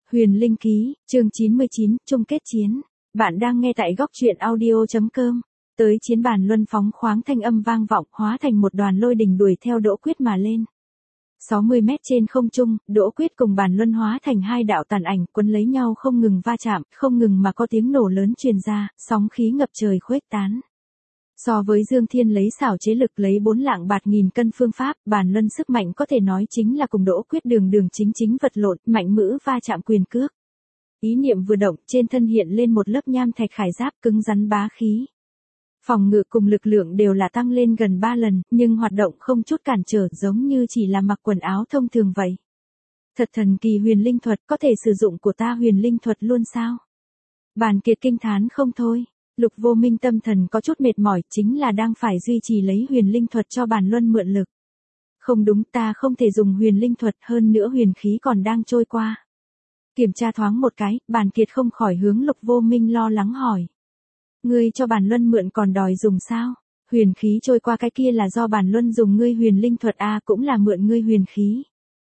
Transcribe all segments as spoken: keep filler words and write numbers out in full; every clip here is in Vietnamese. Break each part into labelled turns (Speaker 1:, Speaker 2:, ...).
Speaker 1: Huyền Linh Ký, chương chín mươi chín, chung kết chiến. Bạn đang nghe tại góc truyện audio.com. Tới chiến bàn luân phóng khoáng thanh âm vang vọng, hóa thành một đoàn lôi đình đuổi theo Đỗ Quyết mà lên. sáu mươi mét trên không trung, Đỗ Quyết cùng bàn luân hóa thành hai đạo tàn ảnh quấn lấy nhau không ngừng va chạm, không ngừng mà có tiếng nổ lớn truyền ra, sóng khí ngập trời khuếch tán. So với Dương Thiên lấy xảo chế lực lấy bốn lạng bạt nghìn cân phương pháp, bàn luân sức mạnh có thể nói chính là cùng Đỗ Quyết đường đường chính chính vật lộn, mạnh mữ va chạm quyền cước. Ý niệm vừa động, trên thân hiện lên một lớp nham thạch khải giáp cứng rắn bá khí. Phòng ngự cùng lực lượng đều là tăng lên gần ba lần, nhưng hoạt động không chút cản trở, giống như chỉ là mặc quần áo thông thường vậy. Thật thần kỳ huyền linh thuật, có thể sử dụng của ta huyền linh thuật luôn sao? Bàn Kiệt kinh thán không thôi. Lục Vô Minh tâm thần có chút mệt mỏi, chính là đang phải duy trì lấy huyền linh thuật cho bàn luân mượn lực. Không đúng, ta không thể dùng huyền linh thuật, hơn nữa huyền khí còn đang trôi qua. Kiểm tra thoáng một cái, Bàn Kiệt không khỏi hướng Lục Vô Minh lo lắng hỏi. Ngươi cho bàn luân mượn còn đòi dùng sao? Huyền khí trôi qua cái kia là do bàn luân dùng ngươi huyền linh thuật a, cũng là mượn ngươi huyền khí.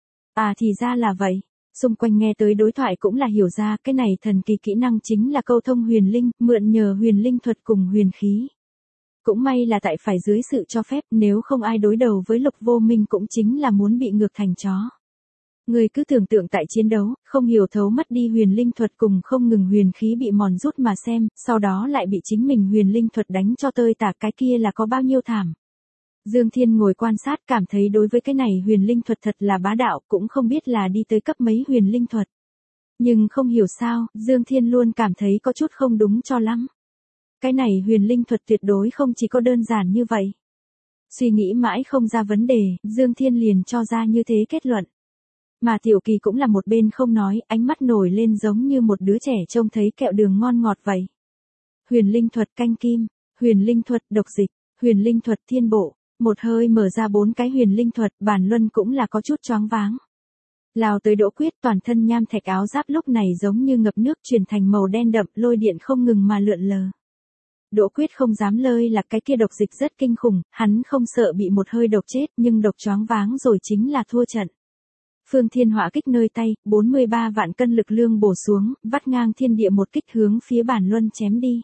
Speaker 1: À thì ra là vậy. Xung quanh nghe tới đối thoại cũng là hiểu ra, cái này thần kỳ kỹ năng chính là câu thông huyền linh, mượn nhờ huyền linh thuật cùng huyền khí. Cũng may là tại phải dưới sự cho phép, nếu không ai đối đầu với Lục Vô Minh cũng chính là muốn bị ngược thành chó. Người cứ tưởng tượng tại chiến đấu, không hiểu thấu mất đi huyền linh thuật cùng không ngừng huyền khí bị mòn rút mà xem, sau đó lại bị chính mình huyền linh thuật đánh cho tơi tả, cái kia là có bao nhiêu thảm. Dương Thiên ngồi quan sát cảm thấy đối với cái này huyền linh thuật thật là bá đạo, cũng không biết là đi tới cấp mấy huyền linh thuật. Nhưng không hiểu sao, Dương Thiên luôn cảm thấy có chút không đúng cho lắm. Cái này huyền linh thuật tuyệt đối không chỉ có đơn giản như vậy. Suy nghĩ mãi không ra vấn đề, Dương Thiên liền cho ra như thế kết luận. Mà Tiểu Kỳ cũng là một bên không nói, ánh mắt nổi lên giống như một đứa trẻ trông thấy kẹo đường ngon ngọt vậy. Huyền linh thuật canh kim, huyền linh thuật độc dịch, huyền linh thuật thiên bộ. Một hơi mở ra bốn cái huyền linh thuật, bàn luân cũng là có chút choáng váng. Lao tới Đỗ Quyết, toàn thân nham thạch áo giáp lúc này giống như ngập nước chuyển thành màu đen đậm, lôi điện không ngừng mà lượn lờ. Đỗ Quyết không dám lơi là cái kia độc dịch rất kinh khủng, hắn không sợ bị một hơi độc chết, nhưng độc choáng váng rồi chính là thua trận. Phương Thiên Hỏa kích nơi tay, bốn mươi ba vạn cân lực lương bổ xuống, vắt ngang thiên địa một kích hướng phía bàn luân chém đi.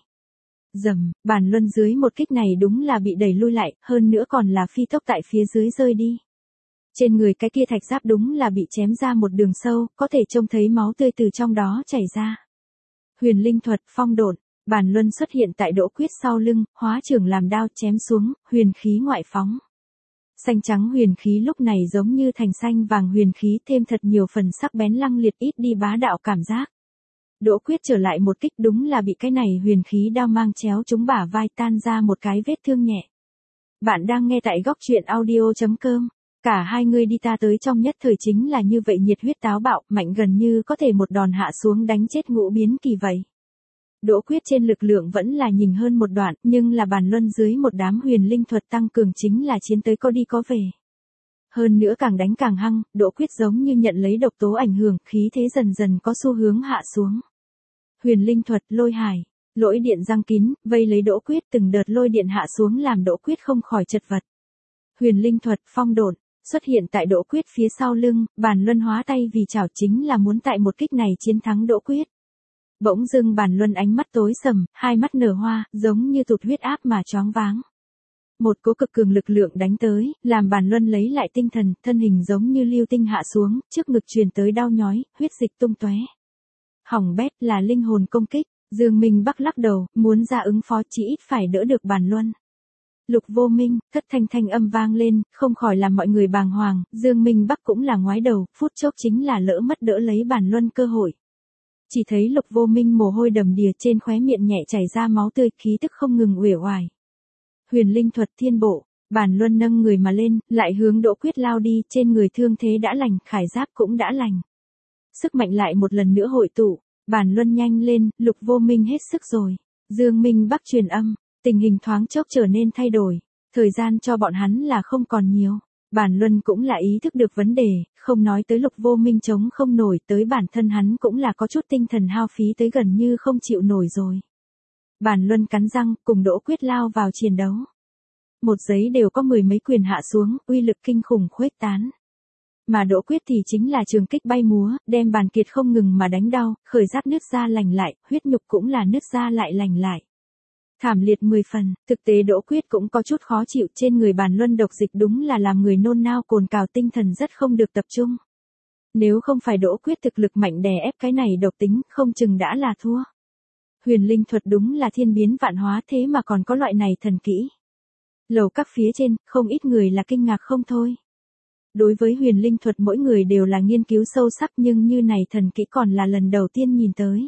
Speaker 1: Dầm, bàn luân dưới một kích này đúng là bị đẩy lui lại, hơn nữa còn là phi tốc tại phía dưới rơi đi. Trên người cái kia thạch giáp đúng là bị chém ra một đường sâu, có thể trông thấy máu tươi từ trong đó chảy ra. Huyền linh thuật phong độn, bàn luân xuất hiện tại Đỗ Quyết sau lưng, hóa trưởng làm đao chém xuống, huyền khí ngoại phóng. Xanh trắng huyền khí lúc này giống như thành xanh vàng huyền khí, thêm thật nhiều phần sắc bén lăng liệt, ít đi bá đạo cảm giác. Đỗ Quyết trở lại một kích đúng là bị cái này huyền khí đao mang chéo trúng bả vai, tan ra một cái vết thương nhẹ. Bạn đang nghe tại góc truyện audio.com. Cả hai người đi ta tới trong nhất thời chính là như vậy, nhiệt huyết táo bạo, mạnh gần như có thể một đòn hạ xuống đánh chết Ngũ Biến Kỳ vậy. Đỗ Quyết trên lực lượng vẫn là nhìn hơn một đoạn, nhưng là bàn luân dưới một đám huyền linh thuật tăng cường chính là chiến tới có đi có về. Hơn nữa càng đánh càng hăng, Đỗ Quyết giống như nhận lấy độc tố ảnh hưởng, khí thế dần dần có xu hướng hạ xuống. Huyền linh thuật lôi hải, lỗi điện răng kín, vây lấy Đỗ Quyết, từng đợt lôi điện hạ xuống làm Đỗ Quyết không khỏi chật vật. Huyền linh thuật phong độn xuất hiện tại Đỗ Quyết phía sau lưng, bàn luân hóa tay vì chảo chính là muốn tại một kích này chiến thắng Đỗ Quyết. Bỗng dưng bàn luân ánh mắt tối sầm, hai mắt nở hoa, giống như tụt huyết áp mà choáng váng. Một cỗ cực cường lực lượng đánh tới, làm bàn luân lấy lại tinh thần, thân hình giống như lưu tinh hạ xuống, trước ngực truyền tới đau nhói, huyết dịch tung tóe. Hỏng bét, là linh hồn công kích. Dương Minh Bắc lắc đầu, muốn ra ứng phó chỉ ít phải đỡ được bàn luân. Lục Vô Minh, thất thanh thanh âm vang lên, không khỏi làm mọi người bàng hoàng, Dương Minh Bắc cũng là ngoái đầu, phút chốc chính là lỡ mất đỡ lấy bàn luân cơ hội. Chỉ thấy Lục Vô Minh mồ hôi đầm đìa, trên khóe miệng nhẹ chảy ra máu tươi, khí tức không ngừng uể oải. Huyền linh thuật thiên bộ, bàn luân nâng người mà lên, lại hướng Đỗ Quyết lao đi, trên người thương thế đã lành, khải giáp cũng đã lành. Sức mạnh lại một lần nữa hội tụ, bàn luân nhanh lên, Lục Vô Minh hết sức rồi. Dương Minh Bắc truyền âm, tình hình thoáng chốc trở nên thay đổi, thời gian cho bọn hắn là không còn nhiều. Bàn luân cũng là ý thức được vấn đề, không nói tới Lục Vô Minh chống không nổi, tới bản thân hắn cũng là có chút tinh thần hao phí tới gần như không chịu nổi rồi. Bàn luân cắn răng, cùng Đỗ Quyết lao vào chiến đấu. Một giấy đều có mười mấy quyền hạ xuống, uy lực kinh khủng khuếch tán. Mà Đỗ Quyết thì chính là trường kích bay múa, đem Bàn Kiệt không ngừng mà đánh đau, khởi giáp nứt ra lành lại, huyết nhục cũng là nứt ra lại lành lại. Thảm liệt mười phần, thực tế Đỗ Quyết cũng có chút khó chịu, trên người Bàn Luân độc dịch đúng là làm người nôn nao cồn cào, tinh thần rất không được tập trung. Nếu không phải Đỗ Quyết thực lực mạnh đè ép cái này độc tính, không chừng đã là thua. Huyền linh thuật đúng là thiên biến vạn hóa, thế mà còn có loại này thần kỹ. Lầu các phía trên, không ít người là kinh ngạc không thôi. Đối với huyền linh thuật mỗi người đều là nghiên cứu sâu sắc, nhưng như này thần kỹ còn là lần đầu tiên nhìn tới.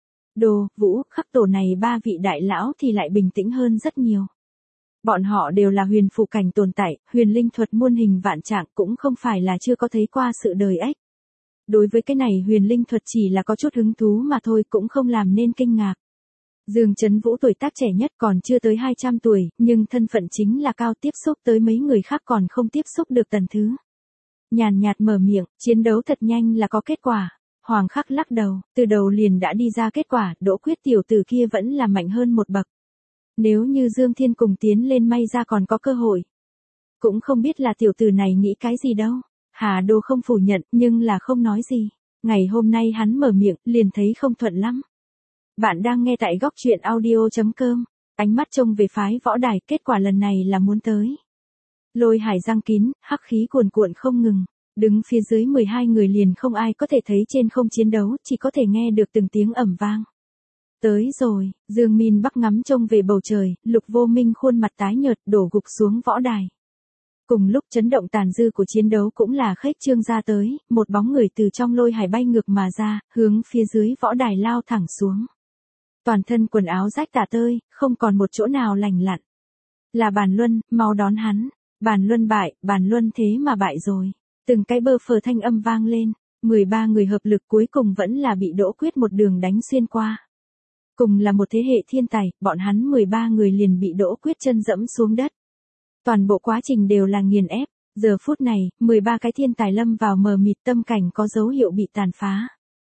Speaker 1: Đồ, Vũ, Khắc tổ này ba vị đại lão thì lại bình tĩnh hơn rất nhiều. Bọn họ đều là huyền phù cảnh tồn tại, huyền linh thuật muôn hình vạn trạng, cũng không phải là chưa có thấy qua sự đời ếch. Đối với cái này huyền linh thuật chỉ là có chút hứng thú mà thôi, cũng không làm nên kinh ngạc. Dương Chấn Vũ tuổi tác trẻ nhất còn chưa tới hai trăm tuổi, nhưng thân phận chính là cao, tiếp xúc tới mấy người khác còn không tiếp xúc được tần thứ. Nhàn nhạt mở miệng, chiến đấu thật nhanh là có kết quả. Hoàng Khắc lắc đầu, từ đầu liền đã đi ra kết quả, Đỗ Quyết tiểu tử kia vẫn là mạnh hơn một bậc. Nếu như Dương Thiên cùng tiến lên may ra còn có cơ hội. Cũng không biết là tiểu tử này nghĩ cái gì đâu. Hà Đô không phủ nhận, nhưng là không nói gì. Ngày hôm nay hắn mở miệng, liền thấy không thuận lắm. Bạn đang nghe tại góc truyện audio chấm com, ánh mắt trông về phái võ đài, kết quả lần này là muốn tới. Lôi hải răng kín, hắc khí cuồn cuộn không ngừng, đứng phía dưới mười hai người liền không ai có thể thấy trên không chiến đấu, chỉ có thể nghe được từng tiếng ầm vang. Tới rồi, Dương Min Bắc ngắm trông về bầu trời, Lục Vô Minh khuôn mặt tái nhợt đổ gục xuống võ đài. Cùng lúc chấn động tàn dư của chiến đấu cũng là khếch trương ra tới, một bóng người từ trong lôi hải bay ngược mà ra, hướng phía dưới võ đài lao thẳng xuống. Toàn thân quần áo rách tả tơi, không còn một chỗ nào lành lặn. Là Bàn Luân, mau đón hắn. Bàn Luân bại, Bàn Luân thế mà bại rồi. Từng cái bơ phờ thanh âm vang lên, mười ba người hợp lực cuối cùng vẫn là bị Đỗ Quyết một đường đánh xuyên qua. Cùng là một thế hệ thiên tài, bọn hắn mười ba người liền bị Đỗ Quyết chân dẫm xuống đất. Toàn bộ quá trình đều là nghiền ép, giờ phút này, mười ba cái thiên tài lâm vào mờ mịt, tâm cảnh có dấu hiệu bị tàn phá.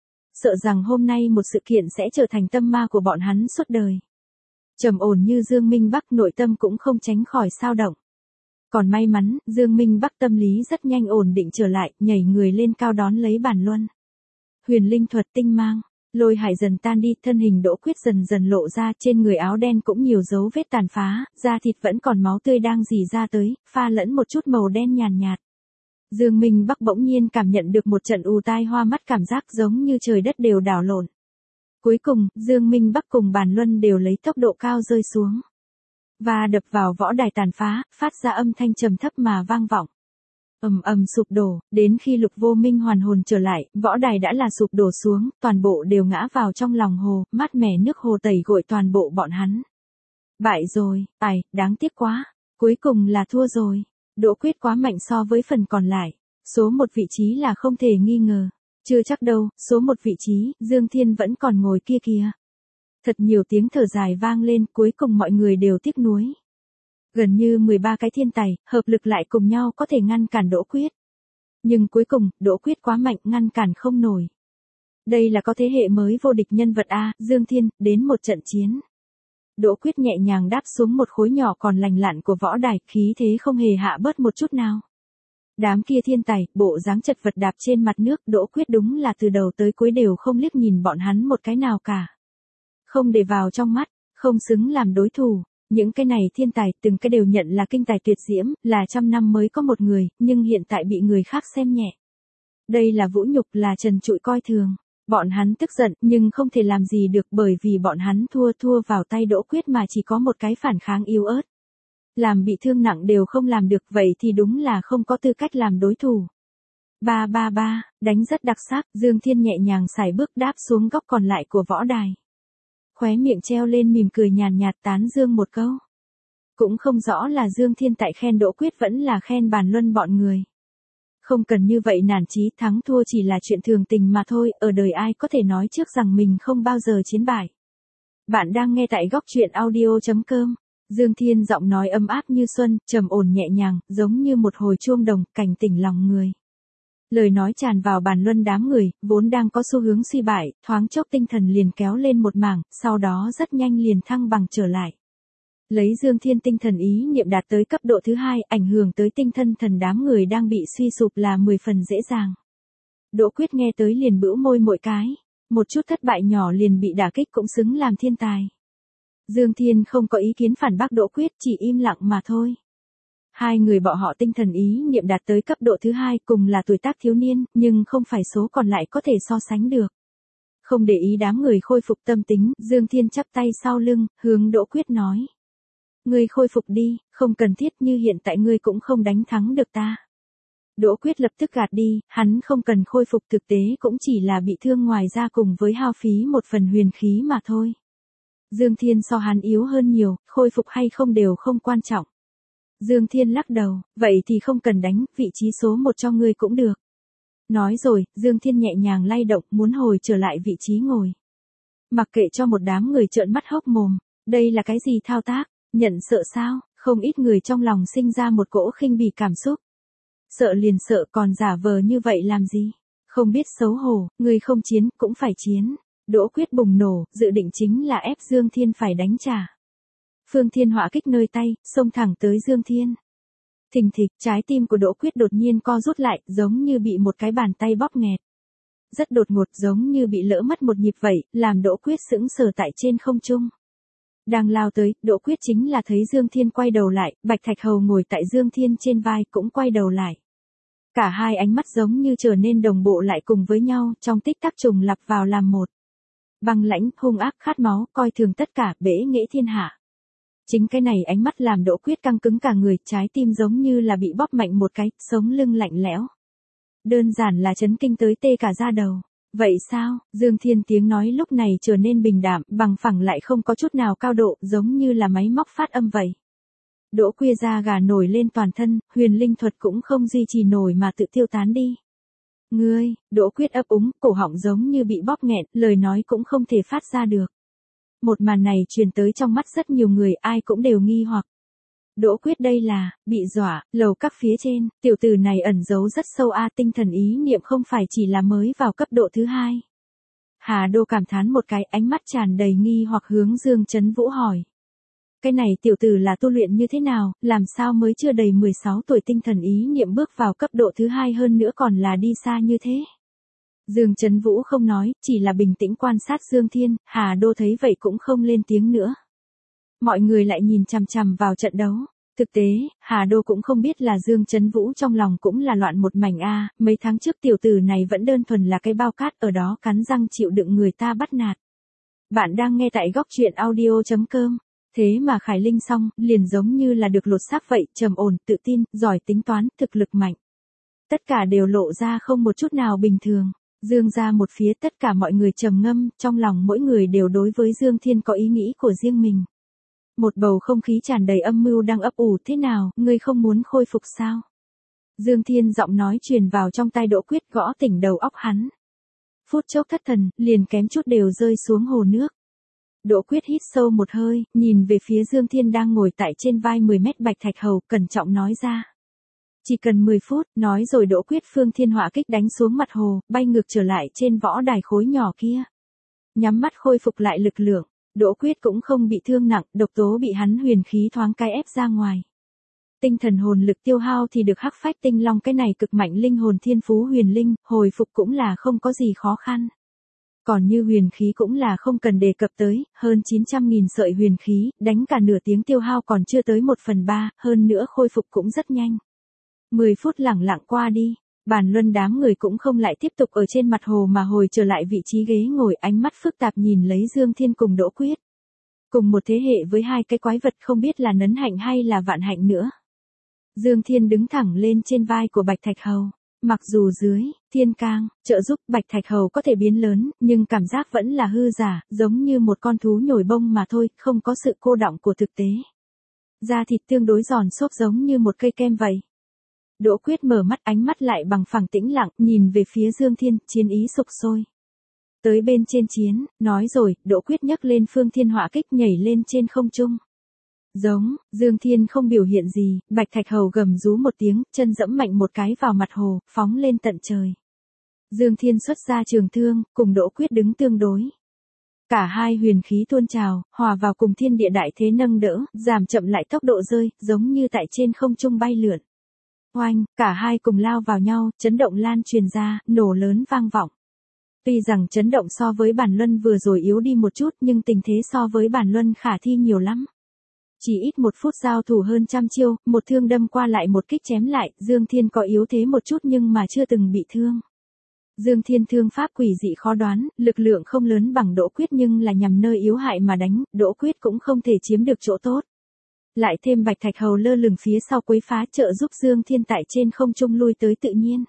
Speaker 1: Sợ rằng hôm nay một sự kiện sẽ trở thành tâm ma của bọn hắn suốt đời. Trầm ổn như Dương Minh Bắc, nội tâm cũng không tránh khỏi xao động. Còn may mắn, Dương Minh Bắc tâm lý rất nhanh ổn định trở lại, nhảy người lên cao đón lấy Bàn Luân. Huyền linh thuật tinh mang, lôi hải dần tan đi, thân hình Đỗ Quyết dần dần lộ ra, trên người áo đen cũng nhiều dấu vết tàn phá, da thịt vẫn còn máu tươi đang rỉ ra tới, pha lẫn một chút màu đen nhàn nhạt. Dương Minh Bắc bỗng nhiên cảm nhận được một trận ù tai hoa mắt, cảm giác giống như trời đất đều đảo lộn. Cuối cùng, Dương Minh Bắc cùng Bàn Luân đều lấy tốc độ cao rơi xuống. Và đập vào võ đài tàn phá, phát ra âm thanh trầm thấp mà vang vọng. Ầm ầm sụp đổ, đến khi Lục Vô Minh hoàn hồn trở lại, võ đài đã là sụp đổ xuống, toàn bộ đều ngã vào trong lòng hồ, mát mẻ nước hồ tẩy gội toàn bộ bọn hắn. Bại rồi, ai, đáng tiếc quá, cuối cùng là thua rồi. Đỗ Quyết quá mạnh so với phần còn lại, số một vị trí là không thể nghi ngờ. Chưa chắc đâu, số một vị trí, Dương Thiên vẫn còn ngồi kia kìa. Thật nhiều tiếng thở dài vang lên, cuối cùng mọi người đều tiếc nuối. Gần như mười ba cái thiên tài, hợp lực lại cùng nhau có thể ngăn cản Đỗ Quyết. Nhưng cuối cùng, Đỗ Quyết quá mạnh, ngăn cản không nổi. Đây là có thế hệ mới vô địch nhân vật A, Dương Thiên, đến một trận chiến. Đỗ Quyết nhẹ nhàng đáp xuống một khối nhỏ còn lành lặn của võ đài, khí thế không hề hạ bớt một chút nào. Đám kia thiên tài, bộ dáng chật vật đạp trên mặt nước, Đỗ Quyết đúng là từ đầu tới cuối đều không liếc nhìn bọn hắn một cái nào cả. Không để vào trong mắt, không xứng làm đối thủ. Những cái này thiên tài, từng cái đều nhận là kinh tài tuyệt diễm, là trăm năm mới có một người, nhưng hiện tại bị người khác xem nhẹ. Đây là vũ nhục, là trần trụi coi thường. Bọn hắn tức giận, nhưng không thể làm gì được, bởi vì bọn hắn thua thua vào tay Đỗ Quyết mà chỉ có một cái phản kháng yếu ớt. Làm bị thương nặng đều không làm được, vậy thì đúng là không có tư cách làm đối thủ. Ba ba ba, đánh rất đặc sắc, Dương Thiên nhẹ nhàng sải bước đáp xuống góc còn lại của võ đài. Khóe miệng treo lên mỉm cười nhàn nhạt, tán dương một câu. Cũng không rõ là Dương Thiên tại khen Đỗ Quyết vẫn là khen Bàn Luân bọn người. Không cần như vậy nản chí, thắng thua chỉ là chuyện thường tình mà thôi, ở đời ai có thể nói trước rằng mình không bao giờ chiến bại. Bạn đang nghe tại góc truyện audio chấm com. Dương Thiên giọng nói ấm áp như xuân, trầm ổn nhẹ nhàng, giống như một hồi chuông đồng, cảnh tỉnh lòng người. Lời nói tràn vào Bàn Luân đám người, vốn đang có xu hướng suy bại, thoáng chốc tinh thần liền kéo lên một mảng, sau đó rất nhanh liền thăng bằng trở lại. Lấy Dương Thiên tinh thần ý niệm đạt tới cấp độ thứ hai, ảnh hưởng tới tinh thần thần đám người đang bị suy sụp là mười phần dễ dàng. Đỗ Quyết nghe tới liền bĩu môi mỗi cái, một chút thất bại nhỏ liền bị đả kích cũng xứng làm thiên tài. Dương Thiên không có ý kiến phản bác Đỗ Quyết, chỉ im lặng mà thôi. Hai người bọn họ tinh thần ý niệm đạt tới cấp độ thứ hai, cùng là tuổi tác thiếu niên, nhưng không phải số còn lại có thể so sánh được. Không để ý đám người khôi phục tâm tính, Dương Thiên chắp tay sau lưng, hướng Đỗ Quyết nói. Ngươi khôi phục đi, không cần thiết, như hiện tại ngươi cũng không đánh thắng được ta. Đỗ Quyết lập tức gạt đi, hắn không cần khôi phục, thực tế cũng chỉ là bị thương ngoài ra cùng với hao phí một phần huyền khí mà thôi. Dương Thiên so hắn yếu hơn nhiều, khôi phục hay không đều không quan trọng. Dương Thiên lắc đầu, vậy thì không cần đánh, vị trí số một cho ngươi cũng được. Nói rồi, Dương Thiên nhẹ nhàng lay động, muốn hồi trở lại vị trí ngồi. Mặc kệ cho một đám người trợn mắt hốc mồm, đây là cái gì thao tác, nhận sợ sao, không ít người trong lòng sinh ra một cỗ khinh bỉ cảm xúc. Sợ liền sợ, còn giả vờ như vậy làm gì, không biết xấu hổ, người không chiến cũng phải chiến. Đỗ Quyết bùng nổ, dự định chính là ép Dương Thiên phải đánh trả. Phương Thiên hỏa kích nơi tay, xông thẳng tới Dương Thiên. Thình thịch, trái tim của Đỗ Quyết đột nhiên co rút lại, giống như bị một cái bàn tay bóp nghẹt. Rất đột ngột, giống như bị lỡ mất một nhịp vậy, làm Đỗ Quyết sững sờ tại trên không trung. Đang lao tới, Đỗ Quyết chính là thấy Dương Thiên quay đầu lại, Bạch Thạch Hầu ngồi tại Dương Thiên trên vai cũng quay đầu lại. Cả hai ánh mắt giống như trở nên đồng bộ lại cùng với nhau, trong tích tắc trùng lặp vào làm một. Băng lãnh, hung ác, khát máu, coi thường tất cả, bẽ nghễ thiên hạ. Chính cái này ánh mắt làm Đỗ Quyết căng cứng cả người, trái tim giống như là bị bóp mạnh một cái, sống lưng lạnh lẽo. Đơn giản là chấn kinh tới tê cả da đầu. Vậy sao? Dương Thiên tiếng nói lúc này trở nên bình đạm, bằng phẳng lại không có chút nào cao độ, giống như là máy móc phát âm vậy. Đỗ Quyết da gà nổi lên toàn thân, huyền linh thuật cũng không duy trì nổi mà tự tiêu tán đi. Ngươi, Đỗ Quyết ấp úng, cổ họng giống như bị bóp nghẹn, lời nói cũng không thể phát ra được. Một màn này truyền tới trong mắt rất nhiều người, ai cũng đều nghi hoặc. Đỗ Quyết đây là, bị dọa, lầu các phía trên, tiểu tử này ẩn giấu rất sâu a, tinh thần ý niệm không phải chỉ là mới vào cấp độ thứ hai. Hà Đô cảm thán một cái, ánh mắt tràn đầy nghi hoặc hướng Dương Chấn Vũ hỏi. Cái này tiểu tử là tu luyện như thế nào, làm sao mới chưa đầy mười sáu tuổi tinh thần ý niệm bước vào cấp độ thứ hai, hơn nữa còn là đi xa như thế. Dương Chấn Vũ không nói, chỉ là bình tĩnh quan sát Dương Thiên, Hà Đô thấy vậy cũng không lên tiếng nữa. Mọi người lại nhìn chằm chằm vào trận đấu. Thực tế, Hà Đô cũng không biết là Dương Chấn Vũ trong lòng cũng là loạn một mảnh a, mấy tháng trước tiểu tử này vẫn đơn thuần là cái bao cát ở đó cắn răng chịu đựng người ta bắt nạt. Bạn đang nghe tại góc truyện audio chấm com. Thế mà Khải Linh xong, liền giống như là được lột xác vậy, trầm ổn, tự tin, giỏi tính toán, thực lực mạnh. Tất cả đều lộ ra không một chút nào bình thường. Dương ra một phía, tất cả mọi người trầm ngâm, trong lòng mỗi người đều đối với Dương Thiên có ý nghĩ của riêng mình. Một bầu không khí tràn đầy âm mưu đang ấp ủ, thế nào, ngươi không muốn khôi phục sao? Dương Thiên giọng nói truyền vào trong tai Đỗ Quyết, gõ tỉnh đầu óc hắn. Phút chốc thất thần, liền kém chút đều rơi xuống hồ nước. Đỗ Quyết hít sâu một hơi, nhìn về phía Dương Thiên đang ngồi tại trên vai mười mét Bạch Thạch Hầu, cẩn trọng nói ra. Chỉ cần mười phút, nói rồi Đỗ Quyết phương thiên hỏa kích đánh xuống mặt hồ, bay ngược trở lại trên võ đài khối nhỏ kia. Nhắm mắt khôi phục lại lực lượng, Đỗ Quyết cũng không bị thương nặng, độc tố bị hắn huyền khí thoáng cái ép ra ngoài. Tinh thần hồn lực tiêu hao thì được hắc phách tinh long cái này cực mạnh linh hồn thiên phú huyền linh, hồi phục cũng là không có gì khó khăn. Còn như huyền khí cũng là không cần đề cập tới, hơn chín trăm nghìn sợi huyền khí, đánh cả nửa tiếng tiêu hao còn chưa tới một phần ba, hơn nữa khôi phục cũng rất nhanh. mười phút lẳng lặng qua đi, Bàn Luân đám người cũng không lại tiếp tục ở trên mặt hồ mà hồi trở lại vị trí ghế ngồi, ánh mắt phức tạp nhìn lấy Dương Thiên cùng Đỗ Quyết. Cùng một thế hệ với hai cái quái vật không biết là nấn hạnh hay là vạn hạnh nữa. Dương Thiên đứng thẳng lên trên vai của Bạch Thạch Hầu. Mặc dù dưới, thiên cang, trợ giúp Bạch Thạch Hầu có thể biến lớn, nhưng cảm giác vẫn là hư giả, giống như một con thú nhồi bông mà thôi, không có sự cô đọng của thực tế. Da thịt tương đối giòn xốp giống như một cây kem vậy. Đỗ Quyết mở mắt, ánh mắt lại bằng phẳng tĩnh lặng, nhìn về phía Dương Thiên, chiến ý sục sôi. Tới bên trên chiến, nói rồi, Đỗ Quyết nhấc lên phương thiên hỏa kích nhảy lên trên không trung. Giống, Dương Thiên không biểu hiện gì, Bạch Thạch Hầu gầm rú một tiếng, chân dẫm mạnh một cái vào mặt hồ, phóng lên tận trời. Dương Thiên xuất ra trường thương, cùng Đỗ Quyết đứng tương đối. Cả hai huyền khí tuôn trào, hòa vào cùng thiên địa đại thế nâng đỡ, giảm chậm lại tốc độ rơi, giống như tại trên không trung bay lượn. Oanh, cả hai cùng lao vào nhau, chấn động lan truyền ra, nổ lớn vang vọng. Tuy rằng chấn động so với bản luân vừa rồi yếu đi một chút nhưng tình thế so với bản luân khả thi nhiều lắm. Chỉ ít một phút giao thủ hơn trăm chiêu, một thương đâm qua lại một kích chém lại, Dương Thiên có yếu thế một chút nhưng mà chưa từng bị thương. Dương Thiên thương pháp quỷ dị khó đoán, lực lượng không lớn bằng Đỗ Quyết nhưng là nhằm nơi yếu hại mà đánh, Đỗ Quyết cũng không thể chiếm được chỗ tốt. Lại thêm Bạch Thạch Hầu lơ lửng phía sau quấy phá trợ giúp Dương Thiên tại trên không trung lui tới tự nhiên.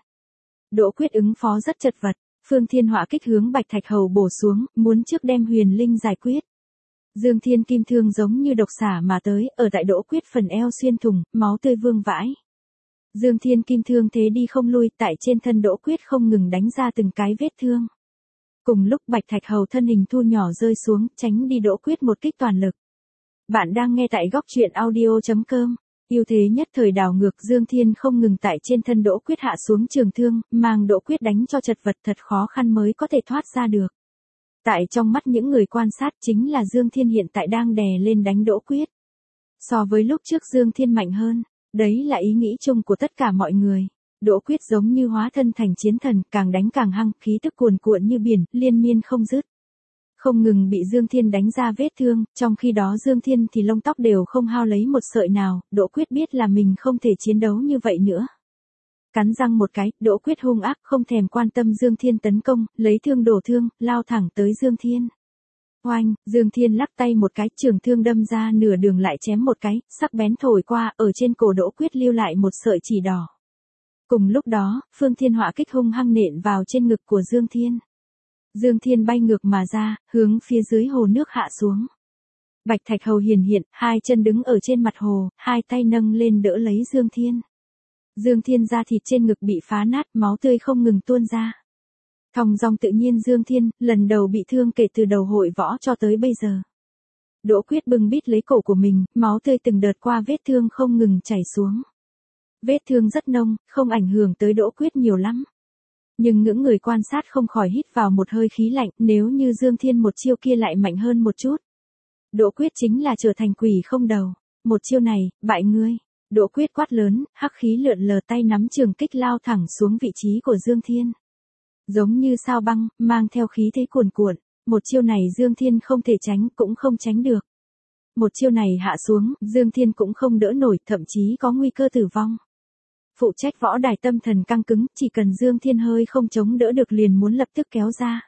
Speaker 1: Đỗ Quyết ứng phó rất chật vật, Phương Thiên Họa kích hướng Bạch Thạch Hầu bổ xuống, muốn trước đem Huyền Linh giải quyết. Dương Thiên kim thương giống như độc xả mà tới, ở tại Đỗ Quyết phần eo xuyên thủng, máu tươi vương vãi. Dương Thiên kim thương thế đi không lui, tại trên thân Đỗ Quyết không ngừng đánh ra từng cái vết thương. Cùng lúc Bạch Thạch Hầu thân hình thu nhỏ rơi xuống, tránh đi Đỗ Quyết một kích toàn lực. Bạn đang nghe tại góc truyện audio chấm com. Ưu thế nhất thời đảo ngược, Dương Thiên không ngừng tại trên thân Đỗ Quyết hạ xuống trường thương, mang Đỗ Quyết đánh cho chật vật, thật khó khăn mới có thể thoát ra được. Tại trong mắt những người quan sát chính là Dương Thiên hiện tại đang đè lên đánh Đỗ Quyết. So với lúc trước Dương Thiên mạnh hơn, đấy là ý nghĩ chung của tất cả mọi người. Đỗ Quyết giống như hóa thân thành chiến thần, càng đánh càng hăng, khí tức cuồn cuộn như biển, liên miên không dứt. Không ngừng bị Dương Thiên đánh ra vết thương, trong khi đó Dương Thiên thì lông tóc đều không hao lấy một sợi nào, Đỗ Quyết biết là mình không thể chiến đấu như vậy nữa. Cắn răng một cái, Đỗ Quyết hung ác không thèm quan tâm Dương Thiên tấn công, lấy thương đổ thương, lao thẳng tới Dương Thiên. Oanh, Dương Thiên lắc tay một cái, trường thương đâm ra nửa đường lại chém một cái, sắc bén thổi qua, ở trên cổ Đỗ Quyết lưu lại một sợi chỉ đỏ. Cùng lúc đó, Phương Thiên Họa kích hung hăng nện vào trên ngực của Dương Thiên. Dương Thiên bay ngược mà ra, hướng phía dưới hồ nước hạ xuống. Bạch Thạch Hầu hiển hiện, hai chân đứng ở trên mặt hồ, hai tay nâng lên đỡ lấy Dương Thiên. Dương Thiên da thịt trên ngực bị phá nát, máu tươi không ngừng tuôn ra. Thong dong tự nhiên Dương Thiên, lần đầu bị thương kể từ đầu hội võ cho tới bây giờ. Đỗ Quyết bưng bít lấy cổ của mình, máu tươi từng đợt qua vết thương không ngừng chảy xuống. Vết thương rất nông, không ảnh hưởng tới Đỗ Quyết nhiều lắm. Nhưng những người quan sát không khỏi hít vào một hơi khí lạnh, nếu như Dương Thiên một chiêu kia lại mạnh hơn một chút. Đỗ Quyết chính là trở thành quỷ không đầu. Một chiêu này, bại ngươi. Đỗ Quyết quát lớn, hắc khí lượn lờ tay nắm trường kích lao thẳng xuống vị trí của Dương Thiên. Giống như sao băng, mang theo khí thế cuồn cuộn. Một chiêu này Dương Thiên không thể tránh, cũng không tránh được. Một chiêu này hạ xuống, Dương Thiên cũng không đỡ nổi, thậm chí có nguy cơ tử vong. Phụ trách võ đài tâm thần căng cứng, chỉ cần Dương Thiên hơi không chống đỡ được liền muốn lập tức kéo ra.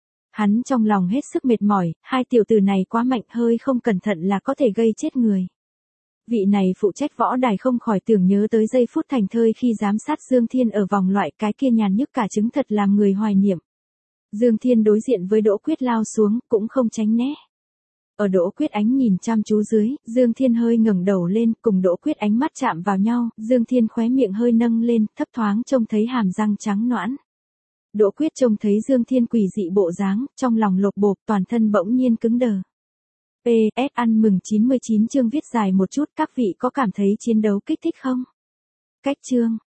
Speaker 1: Hắn trong lòng hết sức mệt mỏi, hai tiểu tử này quá mạnh, hơi không cẩn thận là có thể gây chết người. Vị này phụ trách võ đài không khỏi tưởng nhớ tới giây phút thành thơi khi giám sát Dương Thiên ở vòng loại, cái kia nhàn nhức cả trứng thật làm người hoài niệm. Dương Thiên đối diện với Đỗ Quyết lao xuống, cũng không tránh né. Ở Đỗ Quyết ánh nhìn chăm chú dưới, Dương Thiên hơi ngẩng đầu lên, cùng Đỗ Quyết ánh mắt chạm vào nhau, Dương Thiên khóe miệng hơi nâng lên, thấp thoáng trông thấy hàm răng trắng nõn. Đỗ Quyết trông thấy Dương Thiên quỷ dị bộ dáng, trong lòng lột bột, toàn thân bỗng nhiên cứng đờ. pê ét ăn mừng chín mươi chín chương viết dài một chút, các vị có cảm thấy chiến đấu kích thích không? Cách chương